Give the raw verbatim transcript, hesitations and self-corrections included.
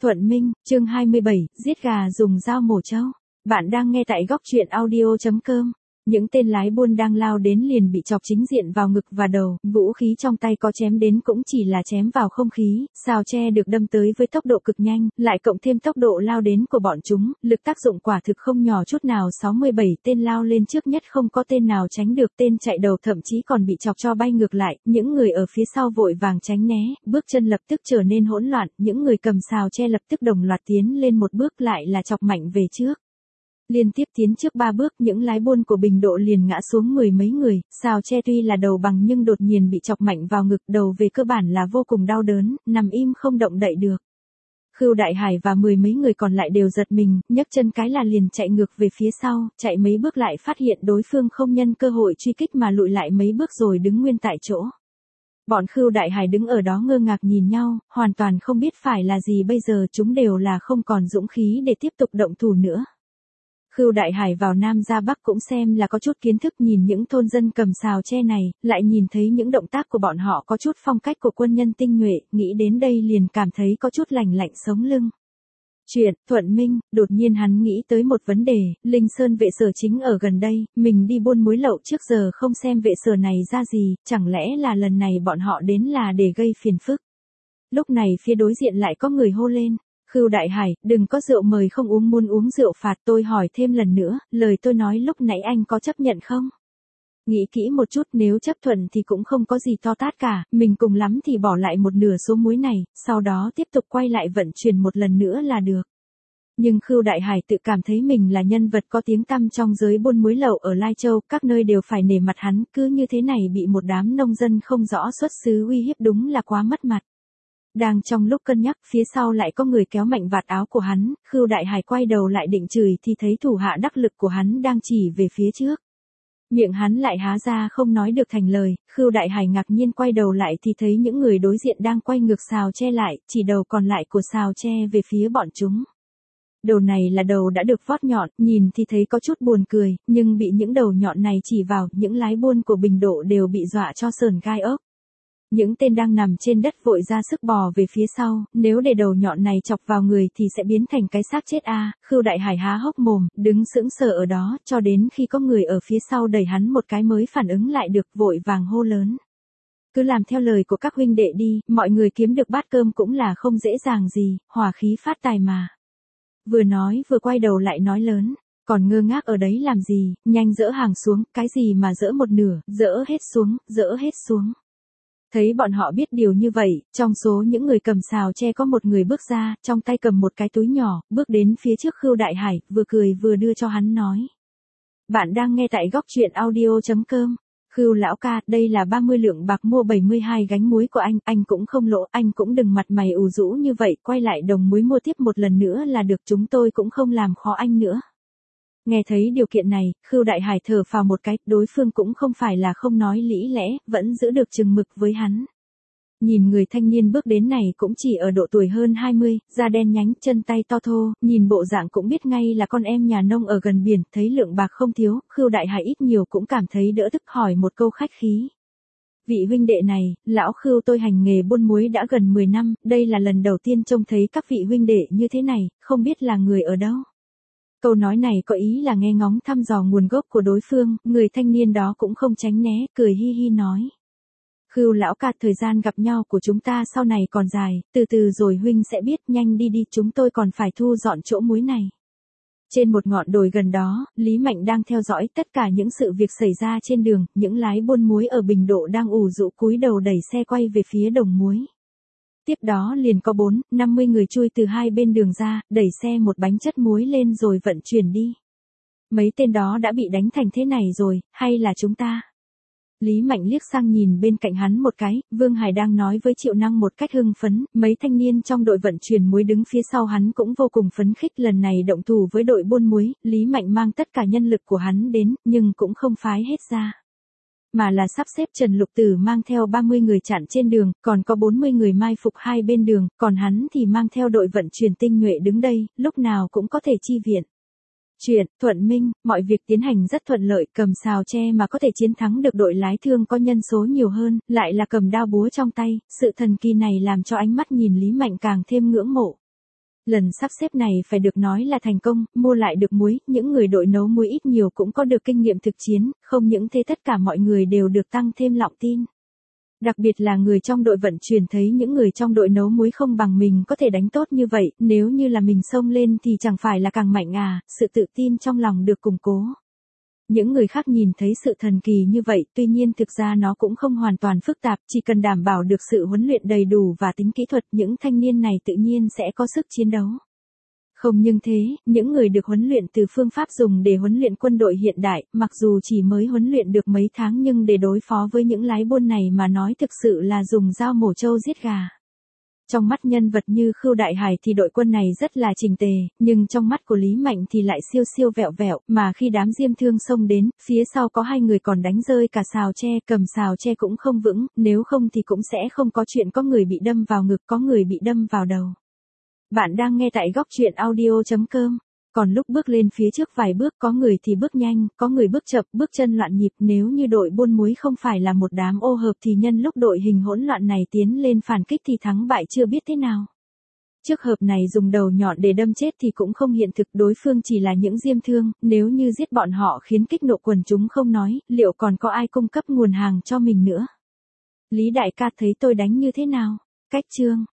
Thuận Minh, chương hai mươi bảy, giết gà dùng dao mổ trâu. Bạn đang nghe tại góc truyện audio chấm com. Những tên lái buôn đang lao đến liền bị chọc chính diện vào ngực và đầu, vũ khí trong tay có chém đến cũng chỉ là chém vào không khí, sào tre được đâm tới với tốc độ cực nhanh, lại cộng thêm tốc độ lao đến của bọn chúng, lực tác dụng quả thực không nhỏ chút nào. Sáu mươi bảy tên lao lên trước nhất không có tên nào tránh được, tên chạy đầu thậm chí còn bị chọc cho bay ngược lại, những người ở phía sau vội vàng tránh né, bước chân lập tức trở nên hỗn loạn, những người cầm sào tre lập tức đồng loạt tiến lên một bước lại là chọc mạnh về trước. Liên tiếp tiến trước ba bước, những lái buôn của Bình Độ liền ngã xuống mười mấy người, sào tre tuy là đầu bằng nhưng đột nhiên bị chọc mạnh vào ngực, đầu về cơ bản là vô cùng đau đớn, nằm im không động đậy được. Khưu Đại Hải và mười mấy người còn lại đều giật mình, nhấc chân cái là liền chạy ngược về phía sau, chạy mấy bước lại phát hiện đối phương không nhân cơ hội truy kích mà lùi lại mấy bước rồi đứng nguyên tại chỗ. Bọn Khưu Đại Hải đứng ở đó ngơ ngác nhìn nhau, hoàn toàn không biết phải là gì bây giờ, chúng đều là không còn dũng khí để tiếp tục động thủ nữa. Khưu Đại Hải vào Nam ra Bắc cũng xem là có chút kiến thức, nhìn những thôn dân cầm sào tre này, lại nhìn thấy những động tác của bọn họ có chút phong cách của quân nhân tinh nhuệ, nghĩ đến đây liền cảm thấy có chút lành lạnh sống lưng. Chuyện, Thuận Minh, đột nhiên hắn nghĩ tới một vấn đề, Linh Sơn vệ sở chính ở gần đây, mình đi buôn muối lậu trước giờ không xem vệ sở này ra gì, chẳng lẽ là lần này bọn họ đến là để gây phiền phức. Lúc này phía đối diện lại có người hô lên. Khưu Đại Hải, đừng có rượu mời không uống, muốn uống rượu phạt. Tôi hỏi thêm lần nữa, lời tôi nói lúc nãy anh có chấp nhận không? Nghĩ kỹ một chút, nếu chấp thuận thì cũng không có gì to tát cả, mình cùng lắm thì bỏ lại một nửa số muối này, sau đó tiếp tục quay lại vận chuyển một lần nữa là được. Nhưng Khưu Đại Hải tự cảm thấy mình là nhân vật có tiếng tăm trong giới buôn muối lậu ở Lai Châu, các nơi đều phải nể mặt hắn, cứ như thế này bị một đám nông dân không rõ xuất xứ uy hiếp đúng là quá mất mặt. Đang trong lúc cân nhắc, phía sau lại có người kéo mạnh vạt áo của hắn, Khưu Đại Hải quay đầu lại định chửi thì thấy thủ hạ đắc lực của hắn đang chỉ về phía trước. Miệng hắn lại há ra không nói được thành lời, Khưu Đại Hải ngạc nhiên quay đầu lại thì thấy những người đối diện đang quay ngược sào tre lại, chỉ đầu còn lại của sào tre về phía bọn chúng. Đầu này là đầu đã được vót nhọn, nhìn thì thấy có chút buồn cười, nhưng bị những đầu nhọn này chỉ vào, những lái buôn của Bình Độ đều bị dọa cho sởn gai ốc. Những tên đang nằm trên đất vội ra sức bò về phía sau, nếu để đầu nhọn này chọc vào người thì sẽ biến thành cái xác chết a. À. Khưu Đại Hải há hốc mồm, đứng sững sờ ở đó, cho đến khi có người ở phía sau đẩy hắn một cái mới phản ứng lại được, vội vàng hô lớn. Cứ làm theo lời của các huynh đệ đi, mọi người kiếm được bát cơm cũng là không dễ dàng gì, hỏa khí phát tài mà. Vừa nói vừa quay đầu lại nói lớn. Còn ngơ ngác ở đấy làm gì, nhanh dỡ hàng xuống, cái gì mà dỡ một nửa, dỡ hết xuống, dỡ hết xuống. Thấy bọn họ biết điều như vậy, trong số những người cầm sào tre có một người bước ra, trong tay cầm một cái túi nhỏ, bước đến phía trước Khưu Đại Hải, vừa cười vừa đưa cho hắn nói. Bạn đang nghe tại góc truyện audio chấm com. Khưu lão ca, đây là ba mươi lượng bạc mua bảy mươi hai gánh muối của anh, anh cũng không lỗ, anh cũng đừng mặt mày ủ rũ như vậy, quay lại đồng muối mua tiếp một lần nữa là được, chúng tôi cũng không làm khó anh nữa. Nghe thấy điều kiện này, Khưu Đại Hải thở phào một cái, đối phương cũng không phải là không nói lý lẽ, vẫn giữ được chừng mực với hắn. Nhìn người thanh niên bước đến này cũng chỉ ở độ tuổi hơn hai mươi, da đen nhánh, chân tay to thô, nhìn bộ dạng cũng biết ngay là con em nhà nông ở gần biển, thấy lượng bạc không thiếu, Khưu Đại Hải ít nhiều cũng cảm thấy đỡ tức, hỏi một câu khách khí. Vị huynh đệ này, lão Khưu tôi hành nghề buôn muối đã gần mười năm, đây là lần đầu tiên trông thấy các vị huynh đệ như thế này, không biết là người ở đâu. Câu nói này có ý là nghe ngóng thăm dò nguồn gốc của đối phương, người thanh niên đó cũng không tránh né, cười hi hi nói. Khưu lão ca, thời gian gặp nhau của chúng ta sau này còn dài, từ từ rồi huynh sẽ biết, nhanh đi đi, chúng tôi còn phải thu dọn chỗ muối này. Trên một ngọn đồi gần đó, Lý Mạnh đang theo dõi tất cả những sự việc xảy ra trên đường, những lái buôn muối ở Bình Độ đang ủ rũ cúi đầu đẩy xe quay về phía đồng muối. Tiếp đó liền có bốn, năm mươi người chui từ hai bên đường ra, đẩy xe một bánh chất muối lên rồi vận chuyển đi. Mấy tên đó đã bị đánh thành thế này rồi, hay là chúng ta? Lý Mạnh liếc sang nhìn bên cạnh hắn một cái, Vương Hải đang nói với Triệu Năng một cách hưng phấn, mấy thanh niên trong đội vận chuyển muối đứng phía sau hắn cũng vô cùng phấn khích, lần này động thủ với đội buôn muối, Lý Mạnh mang tất cả nhân lực của hắn đến, nhưng cũng không phái hết ra. Mà là sắp xếp Trần Lục Tử mang theo ba mươi người chặn trên đường, còn có bốn mươi người mai phục hai bên đường, còn hắn thì mang theo đội vận chuyển tinh nhuệ đứng đây, lúc nào cũng có thể chi viện. Chuyện, Thuận Minh, mọi việc tiến hành rất thuận lợi, cầm sào tre mà có thể chiến thắng được đội lái thương có nhân số nhiều hơn, lại là cầm đao búa trong tay, sự thần kỳ này làm cho ánh mắt nhìn Lý Mạnh càng thêm ngưỡng mộ. Lần sắp xếp này phải được nói là thành công, mua lại được muối, những người đội nấu muối ít nhiều cũng có được kinh nghiệm thực chiến, không những thế tất cả mọi người đều được tăng thêm lòng tin. Đặc biệt là người trong đội vận chuyển thấy những người trong đội nấu muối không bằng mình có thể đánh tốt như vậy, nếu như là mình xông lên thì chẳng phải là càng mạnh à, sự tự tin trong lòng được củng cố. Những người khác nhìn thấy sự thần kỳ như vậy, tuy nhiên thực ra nó cũng không hoàn toàn phức tạp, chỉ cần đảm bảo được sự huấn luyện đầy đủ và tính kỹ thuật, những thanh niên này tự nhiên sẽ có sức chiến đấu. Không nhưng thế, những người được huấn luyện từ phương pháp dùng để huấn luyện quân đội hiện đại, mặc dù chỉ mới huấn luyện được mấy tháng nhưng để đối phó với những lái buôn này mà nói thực sự là dùng dao mổ trâu giết gà. Trong mắt nhân vật như Khưu Đại Hải thì đội quân này rất là chỉnh tề, nhưng trong mắt của Lý Mạnh thì lại siêu siêu vẹo vẹo, mà khi đám diêm thương xông đến, phía sau có hai người còn đánh rơi cả sào tre, cầm sào tre cũng không vững, nếu không thì cũng sẽ không có chuyện có người bị đâm vào ngực, có người bị đâm vào đầu. Bạn đang nghe tại góc truyện audio chấm com. Còn lúc bước lên phía trước vài bước có người thì bước nhanh, có người bước chậm, bước chân loạn nhịp, nếu như đội buôn muối không phải là một đám ô hợp thì nhân lúc đội hình hỗn loạn này tiến lên phản kích thì thắng bại chưa biết thế nào. Trước hợp này dùng đầu nhọn để đâm chết thì cũng không hiện thực, đối phương chỉ là những diêm thương, nếu như giết bọn họ khiến kích nộ quần chúng không nói, liệu còn có ai cung cấp nguồn hàng cho mình nữa. Lý đại ca thấy tôi đánh như thế nào? Cách chương